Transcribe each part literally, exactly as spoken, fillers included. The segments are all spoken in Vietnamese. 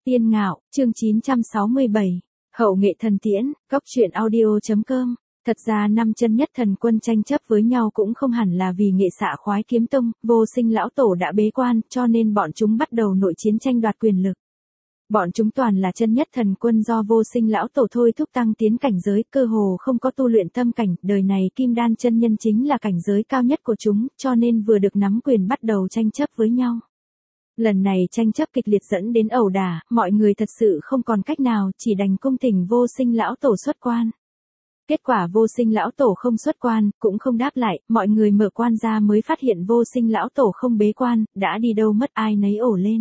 Tiên Ngạo, chương chín trăm sáu mươi bảy, Hậu nghệ thần tiễn, góc truyện audio.com. Thật ra năm chân nhất thần quân tranh chấp với nhau cũng không hẳn là vì nghệ xạ khoái kiếm tông, vô sinh lão tổ đã bế quan, cho nên bọn chúng bắt đầu nội chiến tranh đoạt quyền lực. Bọn chúng toàn là chân nhất thần quân do vô sinh lão tổ thôi thúc tăng tiến cảnh giới, cơ hồ không có tu luyện tâm cảnh, đời này kim đan chân nhân chính là cảnh giới cao nhất của chúng, cho nên vừa được nắm quyền bắt đầu tranh chấp với nhau. Lần này tranh chấp kịch liệt dẫn đến ẩu đả, mọi người thật sự không còn cách nào, chỉ đành cung thỉnh vô sinh lão tổ xuất quan. Kết quả vô sinh lão tổ không xuất quan, cũng không đáp lại, mọi người mở quan ra mới phát hiện vô sinh lão tổ không bế quan, đã đi đâu mất ai nấy ổ lên.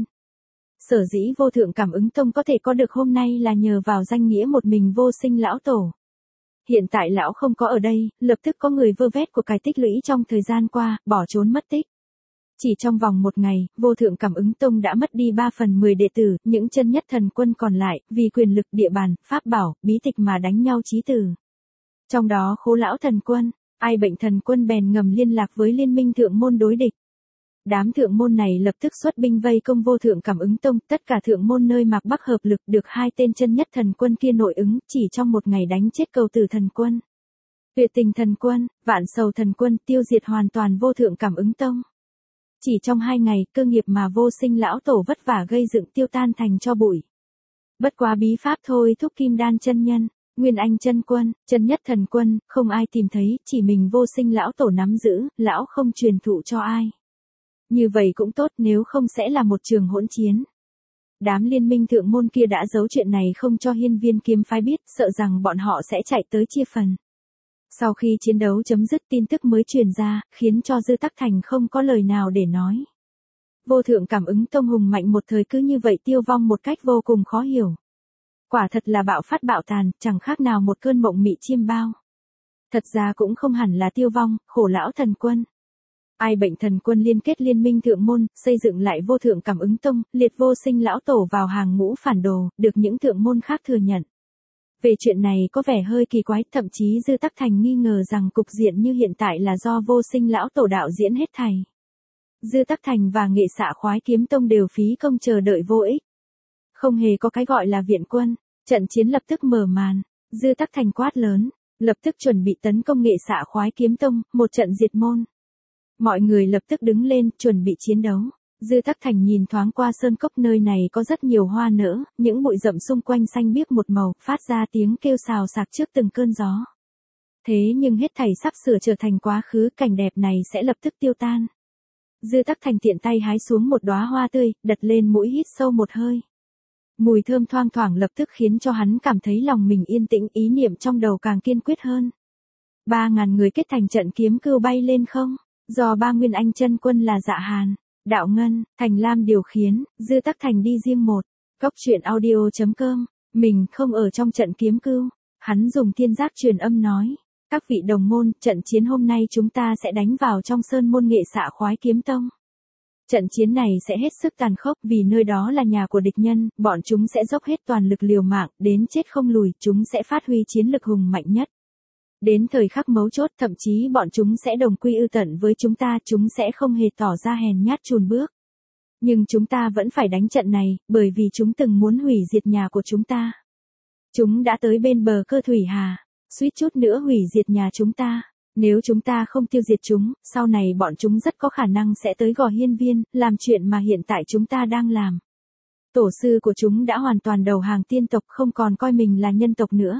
Sở dĩ vô thượng cảm ứng tông có thể có được hôm nay là nhờ vào danh nghĩa một mình vô sinh lão tổ. Hiện tại lão không có ở đây, lập tức có người vơ vét của cải tích lũy trong thời gian qua, bỏ trốn mất tích. Chỉ trong vòng một ngày, vô thượng cảm ứng tông đã mất đi ba phần mười đệ tử, những chân nhất thần quân còn lại, vì quyền lực địa bàn, pháp bảo, bí tịch mà đánh nhau chí tử. Trong đó khố lão thần quân, ai bệnh thần quân bèn ngầm liên lạc với liên minh thượng môn đối địch. Đám thượng môn này lập tức xuất binh vây công vô thượng cảm ứng tông, tất cả thượng môn nơi Mạc Bắc hợp lực được hai tên chân nhất thần quân kia nội ứng, chỉ trong một ngày đánh chết cầu tử thần quân, tuyệt tình thần quân, vạn sầu thần quân, tiêu diệt hoàn toàn vô thượng cảm ứng tông. Chỉ trong hai ngày, cơ nghiệp mà vô sinh lão tổ vất vả gây dựng tiêu tan thành cho bụi. Bất quá bí pháp thôi thúc kim đan chân nhân, nguyên anh chân quân, chân nhất thần quân, không ai tìm thấy, chỉ mình vô sinh lão tổ nắm giữ, lão không truyền thụ cho ai. Như vậy cũng tốt, nếu không sẽ là một trường hỗn chiến. Đám liên minh thượng môn kia đã giấu chuyện này không cho hiên viên kiếm phái biết, sợ rằng bọn họ sẽ chạy tới chia phần. Sau khi chiến đấu chấm dứt, tin tức mới truyền ra, khiến cho Dư Tắc Thành không có lời nào để nói. Vô thượng cảm ứng tông hùng mạnh một thời cứ như vậy tiêu vong một cách vô cùng khó hiểu. Quả thật là bạo phát bạo tàn, chẳng khác nào một cơn mộng mị chiêm bao. Thật ra cũng không hẳn là tiêu vong, khổ lão thần quân. Ai bệnh thần quân liên kết liên minh thượng môn, xây dựng lại vô thượng cảm ứng tông, liệt vô sinh lão tổ vào hàng ngũ phản đồ, được những thượng môn khác thừa nhận. Về chuyện này có vẻ hơi kỳ quái, thậm chí Dư Tắc Thành nghi ngờ rằng cục diện như hiện tại là do vô sinh lão tổ đạo diễn hết thảy. Dư Tắc Thành và nghệ xạ khoái kiếm tông đều phí công chờ đợi vô ích. Không hề có cái gọi là viện quân, trận chiến lập tức mở màn, Dư Tắc Thành quát lớn, lập tức chuẩn bị tấn công nghệ xạ khoái kiếm tông, một trận diệt môn. Mọi người lập tức đứng lên, chuẩn bị chiến đấu. Dư Tắc Thành nhìn thoáng qua sơn cốc, nơi này có rất nhiều hoa nở, những bụi rậm xung quanh xanh biếc một màu, phát ra tiếng kêu xào xạc trước từng cơn gió. Thế nhưng hết thảy sắp sửa trở thành quá khứ, cảnh đẹp này sẽ lập tức tiêu tan. Dư Tắc Thành tiện tay hái xuống một đóa hoa tươi, đặt lên mũi hít sâu một hơi. Mùi thơm thoang thoảng lập tức khiến cho hắn cảm thấy lòng mình yên tĩnh, ý niệm trong đầu càng kiên quyết hơn. Ba ngàn người kết thành trận kiếm cưu bay lên không, do ba nguyên anh chân quân là Dạ Hàn, Đạo Ngân, Thành Lam điều khiển, Dư Tắc Thành đi riêng một. Góc truyện audio.com, mình không ở trong trận kiếm cưu. Hắn dùng thiên giác truyền âm nói, các vị đồng môn, trận chiến hôm nay chúng ta sẽ đánh vào trong sơn môn nghệ xạ khoái kiếm tông. Trận chiến này sẽ hết sức tàn khốc, vì nơi đó là nhà của địch nhân, bọn chúng sẽ dốc hết toàn lực liều mạng, đến chết không lùi, chúng sẽ phát huy chiến lực hùng mạnh nhất. Đến thời khắc mấu chốt, thậm chí bọn chúng sẽ đồng quy ư tận với chúng ta, chúng sẽ không hề tỏ ra hèn nhát chùn bước. Nhưng chúng ta vẫn phải đánh trận này, bởi vì chúng từng muốn hủy diệt nhà của chúng ta. Chúng đã tới bên bờ Cơ Thủy Hà, suýt chút nữa hủy diệt nhà chúng ta. Nếu chúng ta không tiêu diệt chúng, sau này bọn chúng rất có khả năng sẽ tới Gò Hiên Viên, làm chuyện mà hiện tại chúng ta đang làm. Tổ sư của chúng đã hoàn toàn đầu hàng tiên tộc, không còn coi mình là nhân tộc nữa.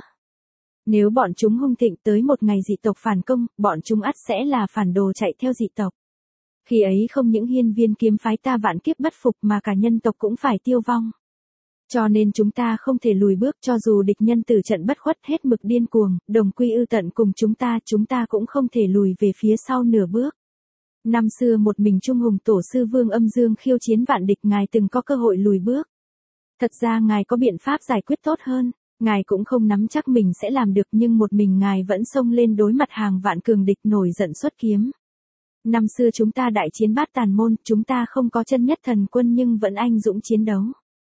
Nếu bọn chúng hung thịnh tới một ngày dị tộc phản công, bọn chúng ắt sẽ là phản đồ chạy theo dị tộc. Khi ấy không những hiên viên kiếm phái ta vạn kiếp bất phục mà cả nhân tộc cũng phải tiêu vong. Cho nên chúng ta không thể lùi bước, cho dù địch nhân tử trận bất khuất hết mực điên cuồng, đồng quy ư tận cùng chúng ta, chúng ta cũng không thể lùi về phía sau nửa bước. Năm xưa một mình trung hùng tổ sư Vương Âm Dương khiêu chiến vạn địch, ngài từng có cơ hội lùi bước. Thật ra ngài có biện pháp giải quyết tốt hơn. Ngài cũng không nắm chắc mình sẽ làm được, nhưng một mình ngài vẫn xông lên đối mặt hàng vạn cường địch, nổi giận xuất kiếm. Năm xưa chúng ta đại chiến bát tàn môn, chúng ta không có chân nhất thần quân nhưng vẫn anh dũng chiến đấu.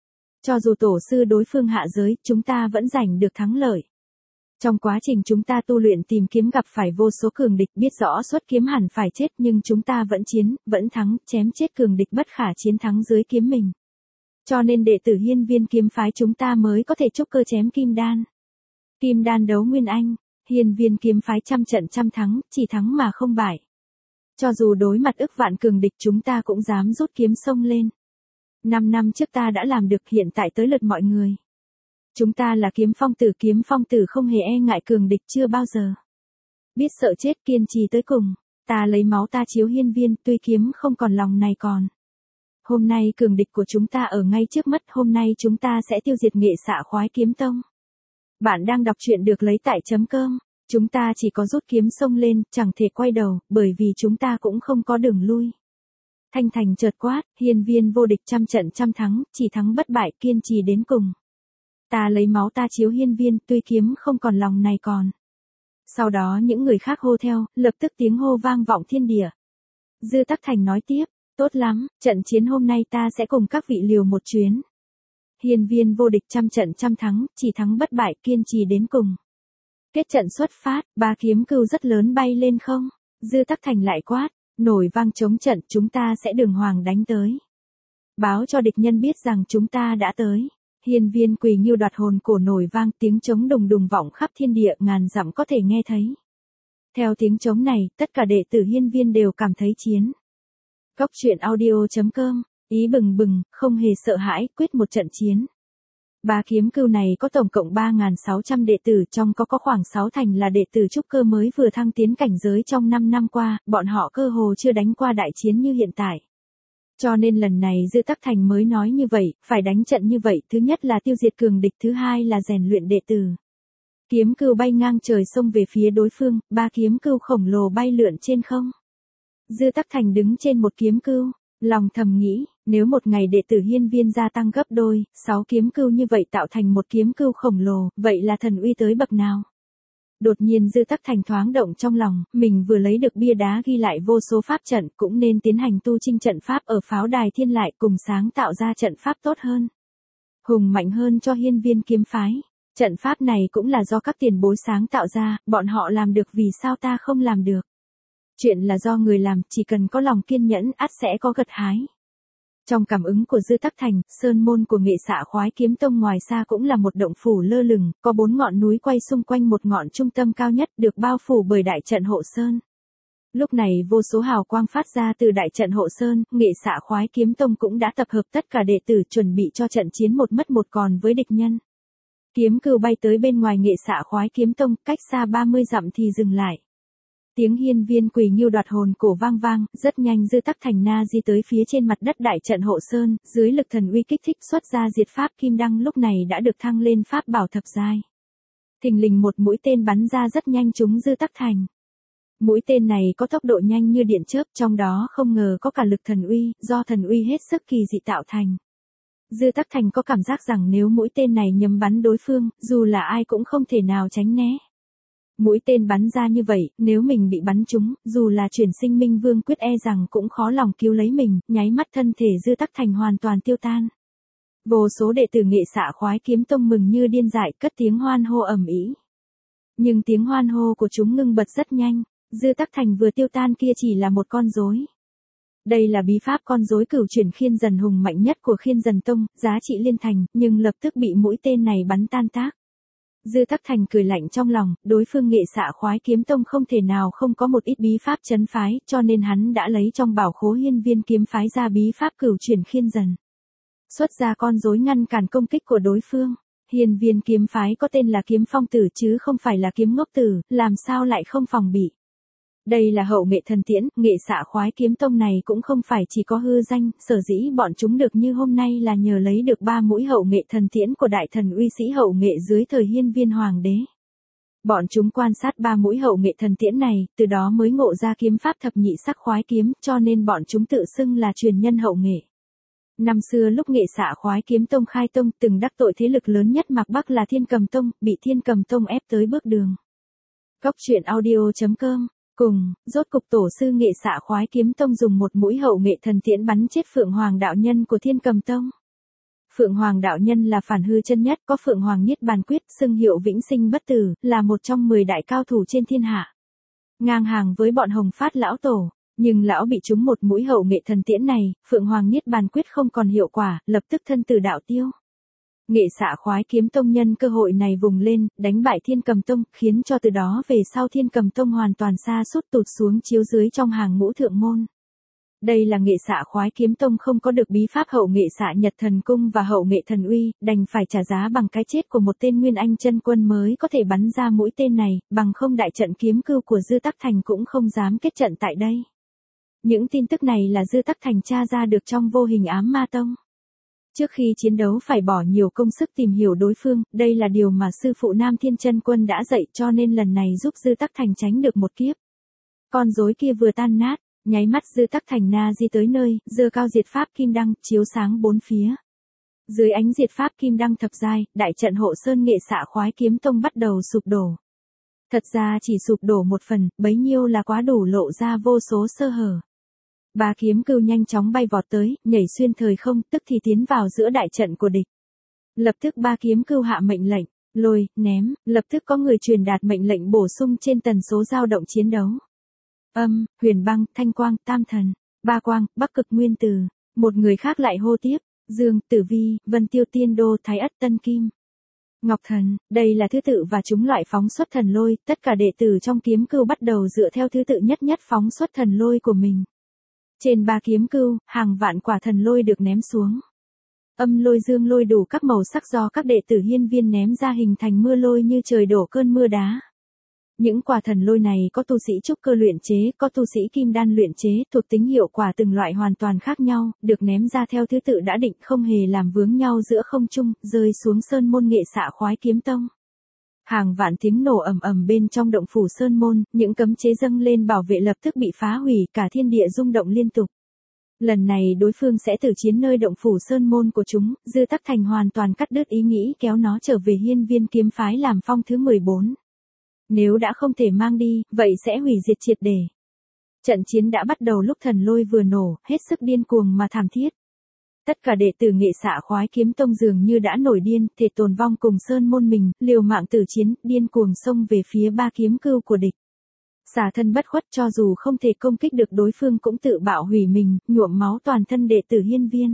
Cho dù tổ sư đối phương hạ giới, chúng ta vẫn giành được thắng lợi. Trong quá trình chúng ta tu luyện tìm kiếm gặp phải vô số cường địch, biết rõ xuất kiếm hẳn phải chết nhưng chúng ta vẫn chiến, vẫn thắng, chém chết cường địch bất khả chiến thắng dưới kiếm mình. Cho nên đệ tử hiên viên kiếm phái chúng ta mới có thể trúc cơ chém kim đan. Kim đan đấu nguyên anh, hiên viên kiếm phái trăm trận trăm thắng, chỉ thắng mà không bại. Cho dù đối mặt ức vạn cường địch chúng ta cũng dám rút kiếm xông lên. Năm năm trước ta đã làm được, hiện tại tới lượt mọi người. Chúng ta là kiếm phong tử, kiếm phong tử không hề e ngại cường địch chưa bao giờ. Biết sợ chết, kiên trì tới cùng, ta lấy máu ta chiếu hiên viên, tuy kiếm không còn lòng này còn. Hôm nay cường địch của chúng ta ở ngay trước mắt, hôm nay chúng ta sẽ tiêu diệt Nghệ Xạ Khoái Kiếm Tông. Bạn đang đọc truyện được lấy tại chấm cơm. Chúng ta chỉ có rút kiếm xông lên, chẳng thể quay đầu, bởi vì chúng ta cũng không có đường lui. Thanh Thành chợt quát, hiên viên vô địch trăm trận trăm thắng, chỉ thắng bất bại, kiên trì đến cùng. Ta lấy máu ta chiếu hiên viên, tuy kiếm không còn lòng này còn. Sau đó những người khác hô theo, lập tức tiếng hô vang vọng thiên địa. Dư Tắc Thành nói tiếp, tốt lắm, trận chiến hôm nay ta sẽ cùng các vị liều một chuyến. Hiên viên vô địch trăm trận trăm thắng, chỉ thắng bất bại, kiên trì đến cùng. Kết trận xuất phát, ba kiếm cừu rất lớn bay lên không. Dư Tắc Thành lại quát, nổi vang chống trận, chúng ta sẽ đường hoàng đánh tới. Báo cho địch nhân biết rằng chúng ta đã tới. Hiên viên Quỳ Nghiêu đoạt hồn cổ nổi vang, tiếng trống đùng đùng vọng khắp thiên địa, ngàn dặm có thể nghe thấy. Theo tiếng trống này, tất cả đệ tử hiên viên đều cảm thấy chiến. Góc truyện audio chấm com, ý bừng bừng, không hề sợ hãi, quyết một trận chiến. Ba kiếm cừu này có tổng cộng ba nghìn sáu trăm đệ tử, trong có có khoảng sáu thành là đệ tử trúc cơ mới vừa thăng tiến cảnh giới trong năm năm qua, bọn họ cơ hồ chưa đánh qua đại chiến như hiện tại. Cho nên lần này Dư Tắc Thành mới nói như vậy, phải đánh trận như vậy, thứ nhất là tiêu diệt cường địch, thứ hai là rèn luyện đệ tử. Kiếm cừu bay ngang trời xông về phía đối phương, ba kiếm cừu khổng lồ bay lượn trên không. Dư Tắc Thành đứng trên một kiếm cừu, lòng thầm nghĩ, nếu một ngày đệ tử hiên viên gia tăng gấp đôi, sáu kiếm cừu như vậy tạo thành một kiếm cừu khổng lồ, vậy là thần uy tới bậc nào? Đột nhiên Dư Tắc Thành thoáng động trong lòng, mình vừa lấy được bia đá ghi lại vô số pháp trận, cũng nên tiến hành tu chinh trận pháp ở pháo đài thiên lại, cùng sáng tạo ra trận pháp tốt hơn, hùng mạnh hơn cho hiên viên kiếm phái. Trận pháp này cũng là do các tiền bối sáng tạo ra, bọn họ làm được vì sao ta không làm được? Chuyện là do người làm, chỉ cần có lòng kiên nhẫn, ắt sẽ có gặt hái. Trong cảm ứng của Dư Tắc Thành, sơn môn của Nghệ Xạ Khoái Kiếm Tông ngoài xa cũng là một động phủ lơ lửng, có bốn ngọn núi quay xung quanh một ngọn trung tâm cao nhất, được bao phủ bởi đại trận hộ sơn. Lúc này vô số hào quang phát ra từ đại trận hộ sơn, Nghệ Xạ Khoái Kiếm Tông cũng đã tập hợp tất cả đệ tử chuẩn bị cho trận chiến một mất một còn với địch nhân. Kiếm cừu bay tới bên ngoài Nghệ Xạ Khoái Kiếm Tông, cách xa ba mươi dặm thì dừng lại. Tiếng hiên viên Quỳ Nghiêu đoạt hồn cổ vang vang, rất nhanh Dư Tắc Thành na di tới phía trên mặt đất đại trận hộ sơn, dưới lực thần uy kích thích xuất ra diệt pháp kim đăng lúc này đã được thăng lên pháp bảo thập giai. Thình lình một mũi tên bắn ra rất nhanh trúng Dư Tắc Thành. Mũi tên này có tốc độ nhanh như điện chớp, trong đó không ngờ có cả lực thần uy, do thần uy hết sức kỳ dị tạo thành. Dư Tắc Thành có cảm giác rằng nếu mũi tên này nhắm bắn đối phương, dù là ai cũng không thể nào tránh né. Mũi tên bắn ra như vậy, nếu mình bị bắn trúng, dù là chuyển sinh minh vương quyết e rằng cũng khó lòng cứu lấy mình, nháy mắt thân thể Dư Tắc Thành hoàn toàn tiêu tan. Vô số đệ tử Nghệ Xạ Khoái Kiếm Tông mừng như điên dại, cất tiếng hoan hô ầm ĩ. Nhưng tiếng hoan hô của chúng ngưng bật rất nhanh, Dư Tắc Thành vừa tiêu tan kia chỉ là một con rối. Đây là bí pháp con rối cửu chuyển khiên dần hùng mạnh nhất của Khiên Dần Tông, giá trị liên thành, nhưng lập tức bị mũi tên này bắn tan tác. Dư Tắc Thành cười lạnh trong lòng, đối phương Nghệ Xạ Khoái Kiếm Tông không thể nào không có một ít bí pháp trấn phái, cho nên hắn đã lấy trong bảo khố hiên viên kiếm phái ra bí pháp cửu chuyển khiên dần. Xuất ra con rối ngăn cản công kích của đối phương. Hiên viên kiếm phái có tên là kiếm phong tử chứ không phải là kiếm ngốc tử, làm sao lại không phòng bị. Đây là hậu nghệ thần tiễn, Nghệ Xạ Khoái Kiếm Tông này cũng không phải chỉ có hư danh, sở dĩ bọn chúng được như hôm nay là nhờ lấy được ba mũi hậu nghệ thần tiễn của đại thần uy sĩ hậu nghệ dưới thời hiên viên hoàng đế. Bọn chúng quan sát ba mũi hậu nghệ thần tiễn này, từ đó mới ngộ ra kiếm pháp thập nhị sắc khoái kiếm, cho nên bọn chúng tự xưng là truyền nhân hậu nghệ. Năm xưa lúc Nghệ Xạ Khoái Kiếm Tông khai tông, từng đắc tội thế lực lớn nhất Mạc Bắc là Thiên Cầm Tông, bị Thiên Cầm Tông ép tới bước đường. Góc truyện audio chấm com. Cùng, rốt cục tổ sư Nghệ Xạ Khoái Kiếm Tông dùng một mũi hậu nghệ thần tiễn bắn chết Phượng Hoàng đạo nhân của Thiên Cầm Tông. Phượng Hoàng đạo nhân là phản hư chân nhất, có Phượng Hoàng Niết Bàn Quyết, xưng hiệu vĩnh sinh bất tử, là một trong mười đại cao thủ trên thiên hạ. Ngang hàng với bọn Hồng Phát lão tổ, Nhưng lão bị trúng một mũi hậu nghệ thần tiễn này, Phượng Hoàng Niết Bàn Quyết không còn hiệu quả, lập tức thân tử đạo tiêu. Nghệ Xạ Khoái Kiếm Tông nhân cơ hội này vùng lên, đánh bại Thiên Cầm Tông, khiến cho từ đó về sau Thiên Cầm Tông hoàn toàn sa sút tụt xuống chiếu dưới trong hàng ngũ thượng môn. Đây là Nghệ Xạ Khoái Kiếm Tông không có được bí pháp hậu nghệ xạ Nhật Thần Cung và hậu nghệ thần uy, đành phải trả giá bằng cái chết của một tên Nguyên Anh chân quân mới có thể bắn ra mũi tên này, bằng không đại trận kiếm cưu của Dư Tắc Thành cũng không dám kết trận tại đây. Những tin tức này là Dư Tắc Thành tra ra được trong Vô Hình Ám Ma Tông. Trước khi chiến đấu phải bỏ nhiều công sức tìm hiểu đối phương, đây là điều mà sư phụ Nam Thiên Chân Quân đã dạy, cho nên lần này giúp Dư Tắc Thành tránh được một kiếp. Con rối kia vừa tan nát, nháy mắt Dư Tắc Thành na di tới nơi, giơ cao diệt pháp kim đăng, chiếu sáng bốn phía. Dưới ánh diệt pháp kim đăng thập giai, đại trận hộ sơn Nghệ Xạ Khoái Kiếm Tông bắt đầu sụp đổ. Thật ra chỉ sụp đổ một phần, bấy nhiêu là quá đủ lộ ra vô số sơ hở. Ba kiếm cưu nhanh chóng bay vọt tới, nhảy xuyên thời không, tức thì tiến vào giữa đại trận của địch. Lập tức ba kiếm cưu hạ mệnh lệnh, lôi, ném, lập tức có người truyền đạt mệnh lệnh bổ sung trên tần số dao động chiến đấu. Âm, huyền băng, thanh quang, tam thần, ba quang, bắc cực nguyên tử. Một người khác lại hô tiếp, dương, tử vi, vân tiêu tiên đô, thái ất tân kim. Ngọc thần, đây là thứ tự và chúng loại phóng xuất thần lôi, tất cả đệ tử trong kiếm cưu bắt đầu dựa theo thứ tự nhất nhất phóng xuất thần lôi của mình. Trên ba kiếm cưu, hàng vạn quả thần lôi được ném xuống. Âm lôi dương lôi đủ các màu sắc do các đệ tử hiên viên ném ra hình thành mưa lôi như trời đổ cơn mưa đá. Những quả thần lôi này có tu sĩ trúc cơ luyện chế, có tu sĩ kim đan luyện chế, thuộc tính hiệu quả từng loại hoàn toàn khác nhau, được ném ra theo thứ tự đã định, không hề làm vướng nhau giữa không trung, rơi xuống sơn môn Nghệ Xạ Khoái Kiếm Tông. Hàng vạn tiếng nổ ầm ầm bên trong động phủ sơn môn, những cấm chế dâng lên bảo vệ lập tức bị phá hủy, cả thiên địa rung động liên tục. Lần này đối phương sẽ tử chiến nơi động phủ sơn môn của chúng, Dư Tắc Thành hoàn toàn cắt đứt ý nghĩ kéo nó trở về hiên viên kiếm phái làm phong thứ mười bốn. Nếu đã không thể mang đi, vậy sẽ hủy diệt triệt để. Trận chiến đã bắt đầu lúc thần lôi vừa nổ, hết sức điên cuồng mà thảm thiết. Tất cả đệ tử Nghệ Xạ Khoái Kiếm Tông dường như đã nổi điên, thể tồn vong cùng sơn môn mình, liều mạng tử chiến, điên cuồng xông về phía ba kiếm cưu của địch. Xả thân bất khuất, cho dù không thể công kích được đối phương cũng tự bạo hủy mình, nhuộm máu toàn thân đệ tử hiên viên.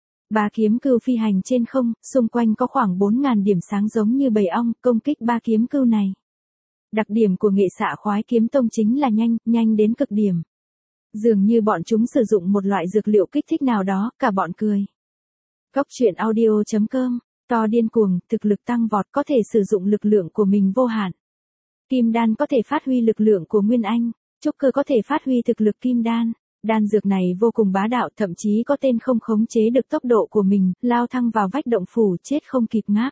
Ba kiếm cưu phi hành trên không, xung quanh có khoảng bốn nghìn điểm sáng giống như bầy ong, công kích ba kiếm cưu này. Đặc điểm của Nghệ Xạ Khoái Kiếm Tông chính là nhanh, nhanh đến cực điểm. Dường như bọn chúng sử dụng một loại dược liệu kích thích nào đó, cả bọn cười. Góc truyện audio chấm com, to điên cuồng, thực lực tăng vọt, có thể sử dụng lực lượng của mình vô hạn. Kim đan có thể phát huy lực lượng của Nguyên Anh, trúc cơ có thể phát huy thực lực kim đan. Đan dược này vô cùng bá đạo, thậm chí có tên không khống chế được tốc độ của mình, lao thăng vào vách động phủ chết không kịp ngáp.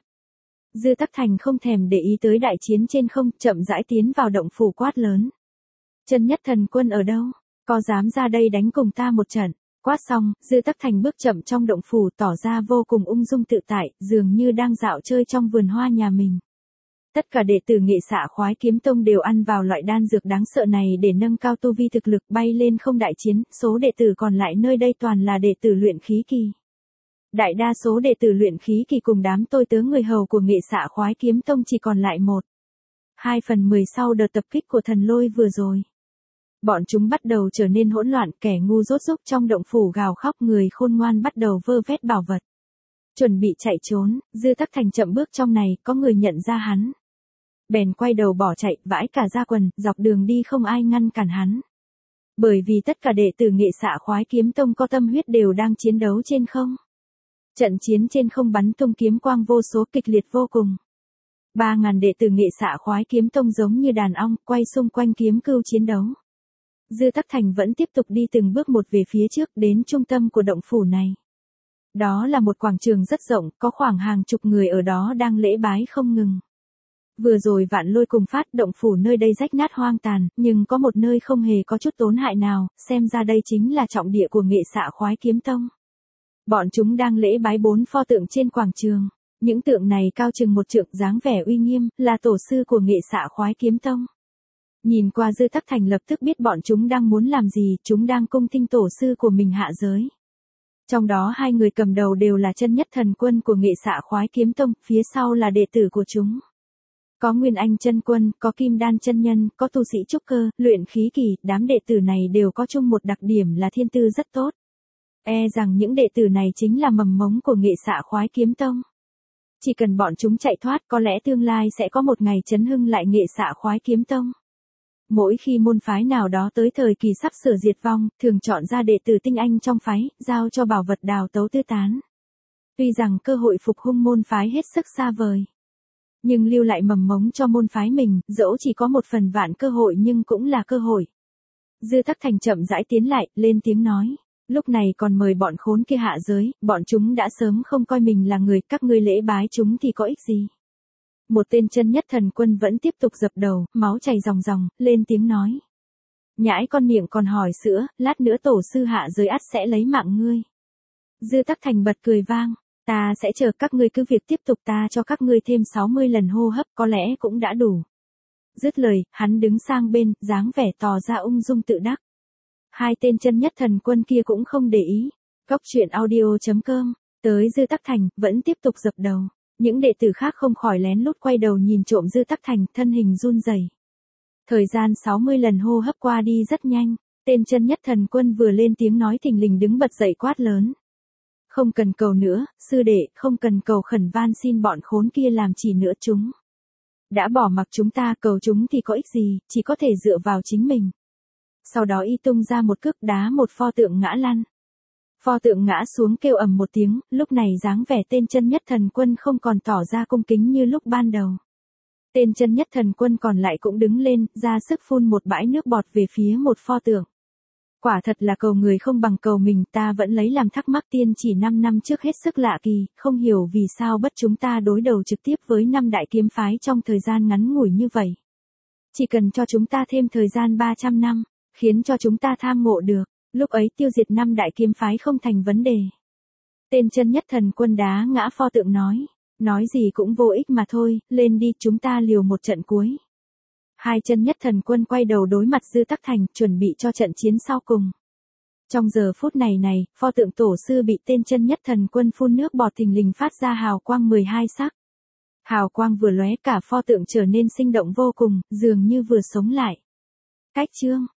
Dư Tắc Thành không thèm để ý tới đại chiến trên không, chậm rãi tiến vào động phủ quát lớn. Chân nhất thần quân ở đâu? Có dám ra đây đánh cùng ta một trận? Quát xong, Dư Tắc Thành bước chậm trong động phủ tỏ ra vô cùng ung dung tự tại, dường như đang dạo chơi trong vườn hoa nhà mình. Tất cả đệ tử Nghệ Xạ Khoái Kiếm Tông đều ăn vào loại đan dược đáng sợ này để nâng cao tu vi thực lực, bay lên không đại chiến, số đệ tử còn lại nơi đây toàn là đệ tử luyện khí kỳ. Đại đa số đệ tử luyện khí kỳ cùng đám tôi tớ người hầu của Nghệ Xạ Khoái Kiếm Tông chỉ còn lại một. Hai phần mười sau đợt tập kích của thần lôi vừa rồi. Bọn chúng bắt đầu trở nên hỗn loạn, kẻ ngu dốt rúc trong động phủ gào khóc, người khôn ngoan bắt đầu vơ vét bảo vật. Chuẩn bị chạy trốn, Dư Tắc Thành chậm bước trong này, có người nhận ra hắn. Bèn quay đầu bỏ chạy, vãi cả da quần, dọc đường đi không ai ngăn cản hắn. Bởi vì tất cả đệ tử Nghệ Xạ Khoái Kiếm Tông có tâm huyết đều đang chiến đấu trên không. Trận chiến trên không bắn tung kiếm quang vô số, kịch liệt vô cùng. Ba ngàn đệ tử Nghệ Xạ Khoái Kiếm Tông giống như đàn ong, quay xung quanh kiếm cưu chiến đấu. Dư Tắc Thành vẫn tiếp tục đi từng bước một về phía trước, đến trung tâm của động phủ này. Đó là một quảng trường rất rộng, có khoảng hàng chục người ở đó đang lễ bái không ngừng. Vừa rồi vạn lôi cùng phát, động phủ nơi đây rách nát hoang tàn, nhưng có một nơi không hề có chút tổn hại nào, xem ra đây chính là trọng địa của Nghệ Xạ Khoái Kiếm Tông. Bọn chúng đang lễ bái bốn pho tượng trên quảng trường. Những tượng này cao chừng một trượng, dáng vẻ uy nghiêm, là tổ sư của Nghệ Xạ Khoái Kiếm Tông. Nhìn qua Dư Tắc Thành lập tức biết bọn chúng đang muốn làm gì, chúng đang cung thinh tổ sư của mình hạ giới. Trong đó hai người cầm đầu đều là chân nhất thần quân của Nghệ Xạ Khoái Kiếm Tông, phía sau là đệ tử của chúng. Có Nguyên Anh chân quân, có Kim Đan chân nhân, có tu sĩ trúc cơ, luyện khí kỳ, đám đệ tử này đều có chung một đặc điểm là thiên tư rất tốt. E rằng những đệ tử này chính là mầm mống của nghệ xạ khoái kiếm tông. Chỉ cần bọn chúng chạy thoát có lẽ tương lai sẽ có một ngày chấn hưng lại nghệ xạ khoái kiếm tông. Mỗi khi môn phái nào đó tới thời kỳ sắp sửa diệt vong, thường chọn ra đệ tử tinh anh trong phái, giao cho bảo vật đào tấu tư tán. Tuy rằng cơ hội phục hưng môn phái hết sức xa vời, nhưng lưu lại mầm mống cho môn phái mình, dẫu chỉ có một phần vạn cơ hội nhưng cũng là cơ hội. Dư Tắc Thành chậm rãi tiến lại, lên tiếng nói. Lúc này còn mời bọn khốn kia hạ giới, bọn chúng đã sớm không coi mình là người, các ngươi lễ bái chúng thì có ích gì. Một tên chân nhất thần quân vẫn tiếp tục dập đầu, máu chảy ròng ròng, lên tiếng nói. Nhãi con miệng còn hỏi sữa, lát nữa tổ sư hạ giới ắt sẽ lấy mạng ngươi. Dư Tắc Thành bật cười vang, ta sẽ chờ các ngươi cứ việc tiếp tục, ta cho các ngươi thêm sáu mươi lần hô hấp có lẽ cũng đã đủ. Dứt lời, hắn đứng sang bên, dáng vẻ tỏ ra ung dung tự đắc. Hai tên chân nhất thần quân kia cũng không để ý. Góc truyện audio chấm com, tới Dư Tắc Thành, vẫn tiếp tục dập đầu. Những đệ tử khác không khỏi lén lút quay đầu nhìn trộm Dư Tắc Thành, thân hình run rẩy. Thời gian sáu mươi lần hô hấp qua đi rất nhanh, tên chân nhất thần quân vừa lên tiếng nói thình lình đứng bật dậy quát lớn. Không cần cầu nữa, sư đệ, không cần cầu khẩn van xin bọn khốn kia làm chỉ nữa chúng. Đã bỏ mặc chúng ta, cầu chúng thì có ích gì, chỉ có thể dựa vào chính mình. Sau đó y tung ra một cước đá một pho tượng ngã lăn. Pho tượng ngã xuống kêu ầm một tiếng, lúc này dáng vẻ tên chân nhất thần quân không còn tỏ ra cung kính như lúc ban đầu. Tên chân nhất thần quân còn lại cũng đứng lên, ra sức phun một bãi nước bọt về phía một pho tượng. Quả thật là cầu người không bằng cầu mình, ta vẫn lấy làm thắc mắc tiên chỉ năm năm trước hết sức lạ kỳ, không hiểu vì sao bất chúng ta đối đầu trực tiếp với năm đại kiếm phái trong thời gian ngắn ngủi như vậy. Chỉ cần cho chúng ta thêm thời gian ba trăm năm, khiến cho chúng ta tham ngộ được, lúc ấy tiêu diệt năm đại kiếm phái không thành vấn đề. Tên chân nhất thần quân đá ngã pho tượng nói, nói gì cũng vô ích mà thôi, lên đi chúng ta liều một trận cuối. Hai chân nhất thần quân quay đầu đối mặt Dư Tắc Thành, chuẩn bị cho trận chiến sau cùng. Trong giờ phút này này, pho tượng tổ sư bị tên chân nhất thần quân phun nước bọt thình lình phát ra hào quang mười hai sắc. Hào quang vừa lóe cả pho tượng trở nên sinh động vô cùng, dường như vừa sống lại. Cách chương